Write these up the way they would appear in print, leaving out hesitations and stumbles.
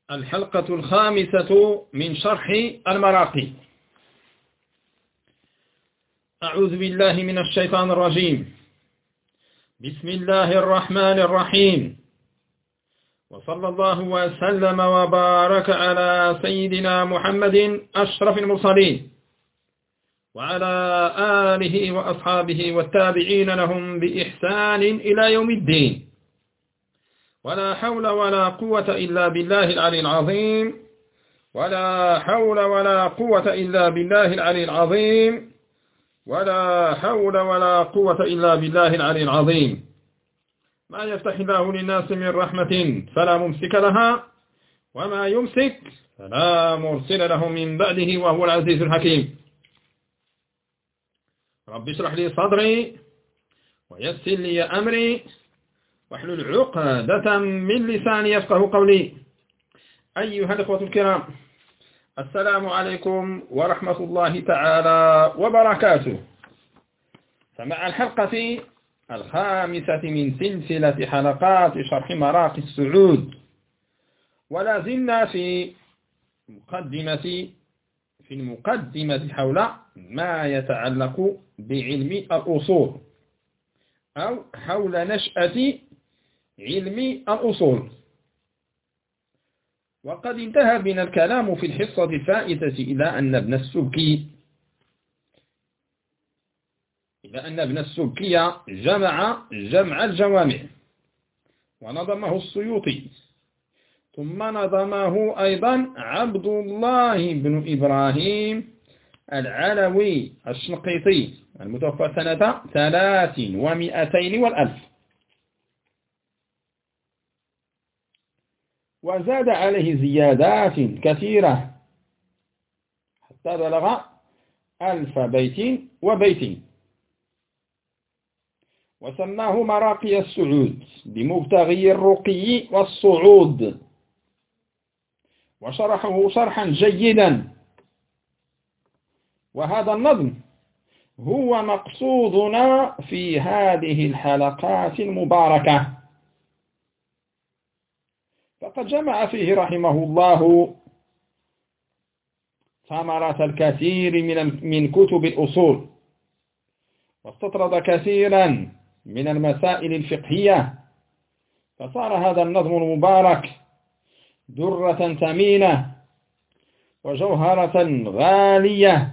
الحلقة الخامسة من شرح المراقي. أعوذ بالله من الشيطان الرجيم. بسم الله الرحمن الرحيم، وصلى الله وسلم وبارك على سيدنا محمد أشرف المرسلين وعلى آله وأصحابه والتابعين لهم بإحسان إلى يوم الدين. ولا حول ولا قوة إلا بالله العلي العظيم. ولا حول ولا قوة إلا بالله العلي العظيم. ولا حول ولا قوة إلا بالله العلي العظيم. ما يفتح الله للناس من رحمة فلا ممسك لها، وما يمسك فلا مرسل له من بعده، وهو العزيز الحكيم. رب اشرح لي صدري ويسر لي أمري واحلل عقدة من لساني يفقه قولي. أيها الأخوة الكرام، السلام عليكم ورحمة الله تعالى وبركاته. فمع الحلقة الخامسة من سلسلة حلقات شرح مراقي السعود، ولا زلنا في المقدمة حول ما يتعلق بعلم الأصول، أو حول نشأة علم الأصول. وقد انتهى بنا الكلام في الحصة الفائتة إلى أن ابن السبكي جمع الجوامع ونظمه السيوطي، ثم نظمه أيضا عبد الله بن إبراهيم العلوي الشنقيطي المتوفى سنة 300 والألف، وزاد عليه زيادات كثيرة حتى بلغ 1000 بيت وبيت، وسماه مراقي السعود بمبتغي الرقي والصعود، وشرحه شرحا جيدا. وهذا النظم هو مقصودنا في هذه الحلقات المباركة، فقد جمع فيه رحمه الله ثمرة الكثير من كتب الأصول، واستطرد كثيرا من المسائل الفقهية، فصار هذا النظم المبارك درة ثمينة وجوهرة غالية.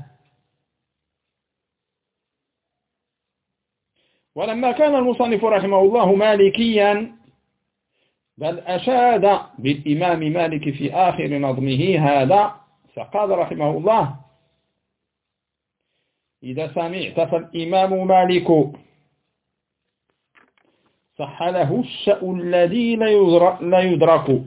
ولما كان المصنف رحمه الله مالكيا، بل أشاد بالإمام مالك في آخر نظمه هذا، فقال رحمه الله: إذا سمعت فالإمام مالك صح له الشأن الذي لا يدرك،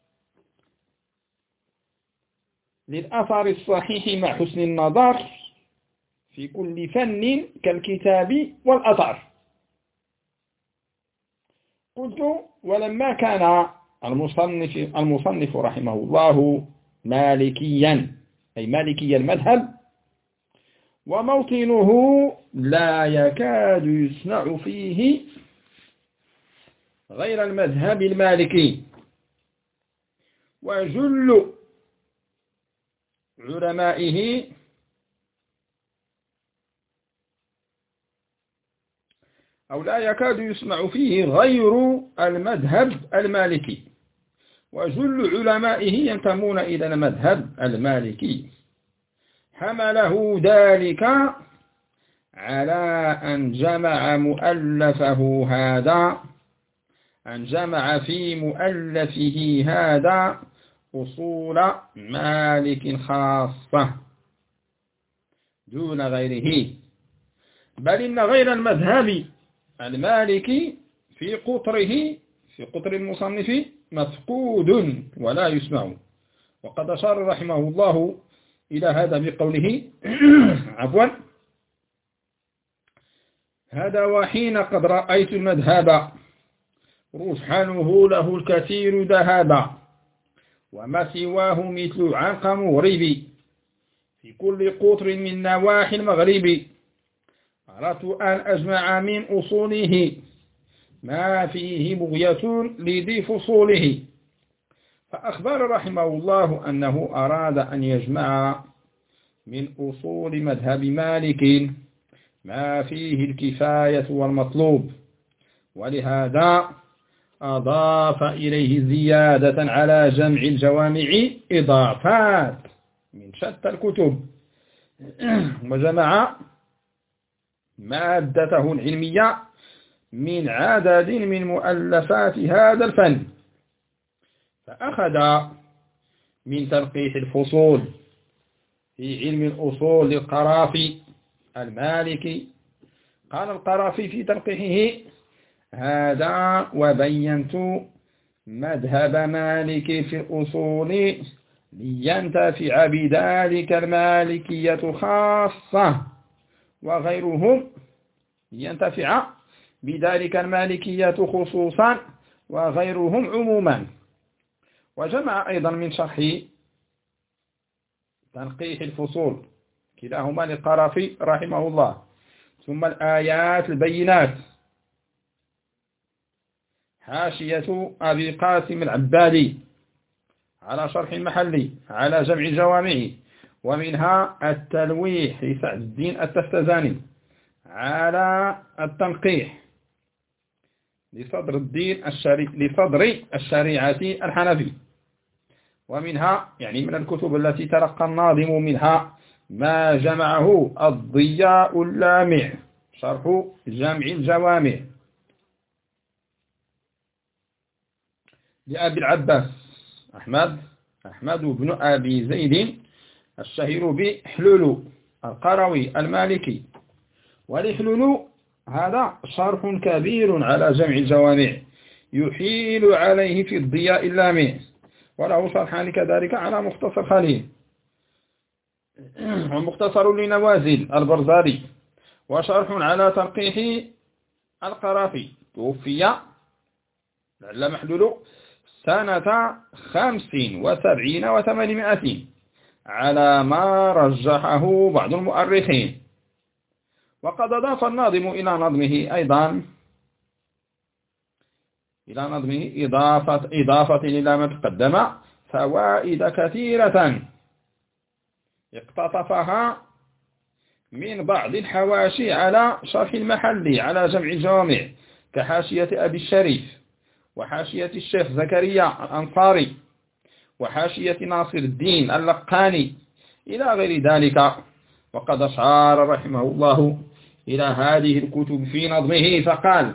للأثر الصحيح مع حسن النظر في كل فن كالكتاب والأثر. قلت: ولما كان المصنف رحمه الله مالكيا، أي مالكي المذهب، وموطنه لا يكاد يسمع فيه غير المذهب المالكي، وجل علمائه أو لا يكاد يسمع فيه غير المذهب المالكي، وجل علمائه ينتمون إلى المذهب المالكي، حمله ذلك على أن جمع في مؤلفه هذا أصول مالك خاصة دون غيره، بل إن غير المذهب المالكي في قطر المصنف مفقود ولا يسمع. وقد أشار رحمه الله إلى هذا بقوله عفوا: هذا وحين قد رأيت المذهب رجحانه له الكثير ذهبا، وما سواه مثل عنق مغرب في كل قطر من نواحي المغرب. أردت أن أجمع من أصوله ما فيه بغية لذي فصوله، فأخبر رحمه الله أنه أراد أن يجمع من أصول مذهب مالك ما فيه الكفاية والمطلوب، ولهذا أضاف إليه زيادة على جمع الجوامع إضافات من شتى الكتب، وجمع مادته العلمية من عدد من مؤلفات هذا الفن. فأخذ من تلقيح الفصول في علم الأصول للقرافي المالكي. قال القرافي في تلقيحه: هذا وبينت مذهب مالك في الأصول لينتفع بذلك المالكية خاصة وغيرهم لينتفع بذلك المالكية خصوصا وغيرهم عموما. وجمع أيضا من شرح تنقيح الفصول كلاهما للقرافي رحمه الله، ثم الآيات البينات حاشية أبي قاسم العبادي على شرح المحلي على جمع الجوامع، ومنها التلويح لسعد الدين التفتزاني على التنقيح لصدر الشريعة الحنفي. ومنها يعني من الكتب التي تلقى الناظم منها ما جمعه الضياء اللامع شرح جمع الجوامع لأبي العباس أحمد بن أبي زيد الشهير بحلول القروي المالكي. ولحلول هذا شرح كبير على جمع الجوامع يحيل عليه في الضياء اللامع، وله شرحان كذلك على مختصر خليل ومختصر لنوازل البرزاري، وشرح على تنقيح القرافي. توفي العلامة حلول سنة 75 و800 على ما رجحه بعض المؤرخين. وقد أضاف الناظم إلى نظمه إضافة إلى ما تقدم فوائد كثيرة اقتطفها من بعض الحواشي على شرح المحلي على جمع الجوامع كحاشية أبي الشريف، وحاشية الشيخ زكريا الأنصاري، وحاشية ناصر الدين اللقاني إلى غير ذلك. وقد أشار رحمه الله إلى هذه الكتب في نظمه فقال: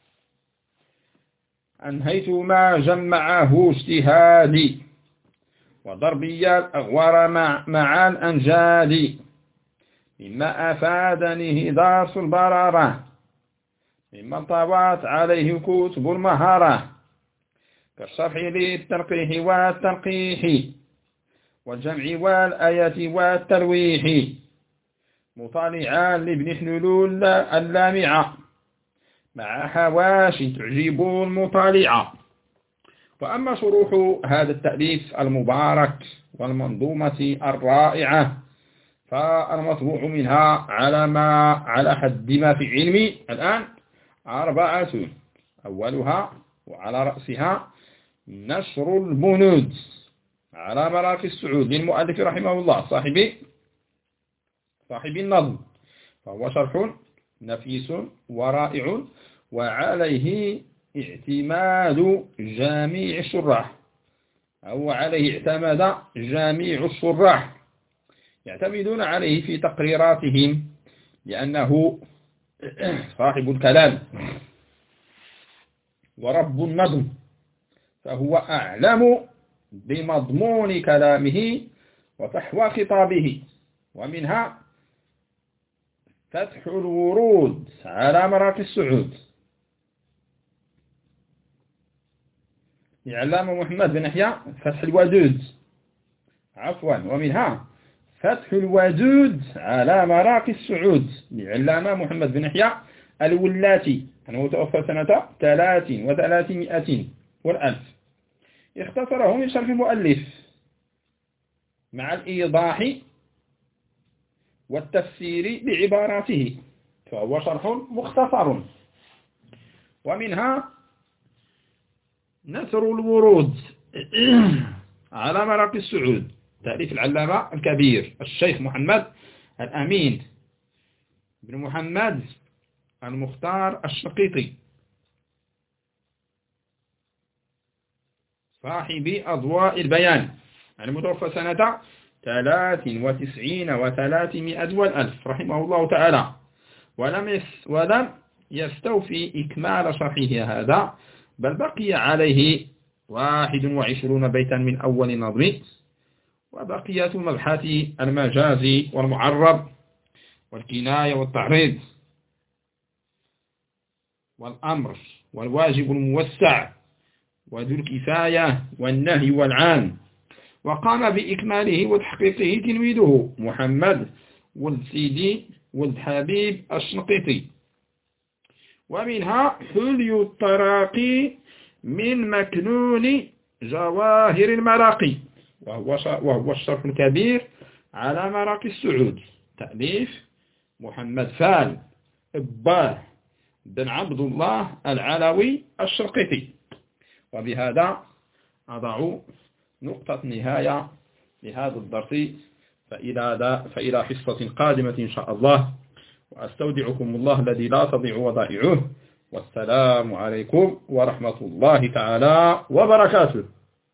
أنهيت ما جمعه اجتهادي وضربي الأغوار مع الأنجاد، مما أفادني درس البرارة مما طوات عليه كتب المهارة، كالشرح للتنقيح والتنقيح والجمع والآيات والتلويح، مطالعا لابن حلول اللامعة مع حواش تعجب المطالعة. وأما شروح هذا التأليف المبارك والمنظومة الرائعة فالمطبوع منها على حد ما في علمي الآن 4. أولها وعلى رأسها نشر البنود على مراكز السعود للمؤلف رحمه الله صاحب النظم، فهو شرح نفيس ورائع، وعليه اعتماد جميع الشراح، أو عليه اعتمد جميع الشراح يعتمدون عليه في تقريراتهم، لأنه صاحب الكلام ورب النظم، فهو أعلم بمضمون كلامه وفحوى خطابه. ومنها فتح الورود على مراكز السعود لعلامة محمد بن يحيى فتح الودود ومنها فتح الودود على مراكز السعود لعلامة محمد بن يحيى الولاتي، أنه توفى سنة 33 والألف. اختصره من شرح المؤلف مع الإيضاح والتفسير بعباراته، فهو شرح مختصر. ومنها نثر الورود على مراقي السعود، تأليف العلامة الكبير الشيخ محمد الأمين بن محمد المختار الشنقيطي صاحب أضواء البيان، المتوفى سنة 93 و300 والألف رحمه الله تعالى، ولم يستوفي إكمال شرحه هذا، بل بقي عليه 21 بيتا من أول نظم، وبقية مبحث المجاز والمعرب والكناية والتعريض والأمر والواجب الموسع وذو الكفاية والنهي والعام، وقام بإكماله وتحقيقه تلميذه محمد ولد سيدي ولد حبيب الشنقيطي. ومنها حلي التراقي من مكنون جواهر المراقي، وهو الشرح الكبير على مراقي السعود، تأليف محمد فال إباه بن عبد الله العلوي الشنقيطي. وبهذا أضع نقطة نهاية لهذا الدرس، فإلى حصة قادمة إن شاء الله، وأستودعكم الله الذي لا تضيع ودائعه، والسلام عليكم ورحمة الله تعالى وبركاته.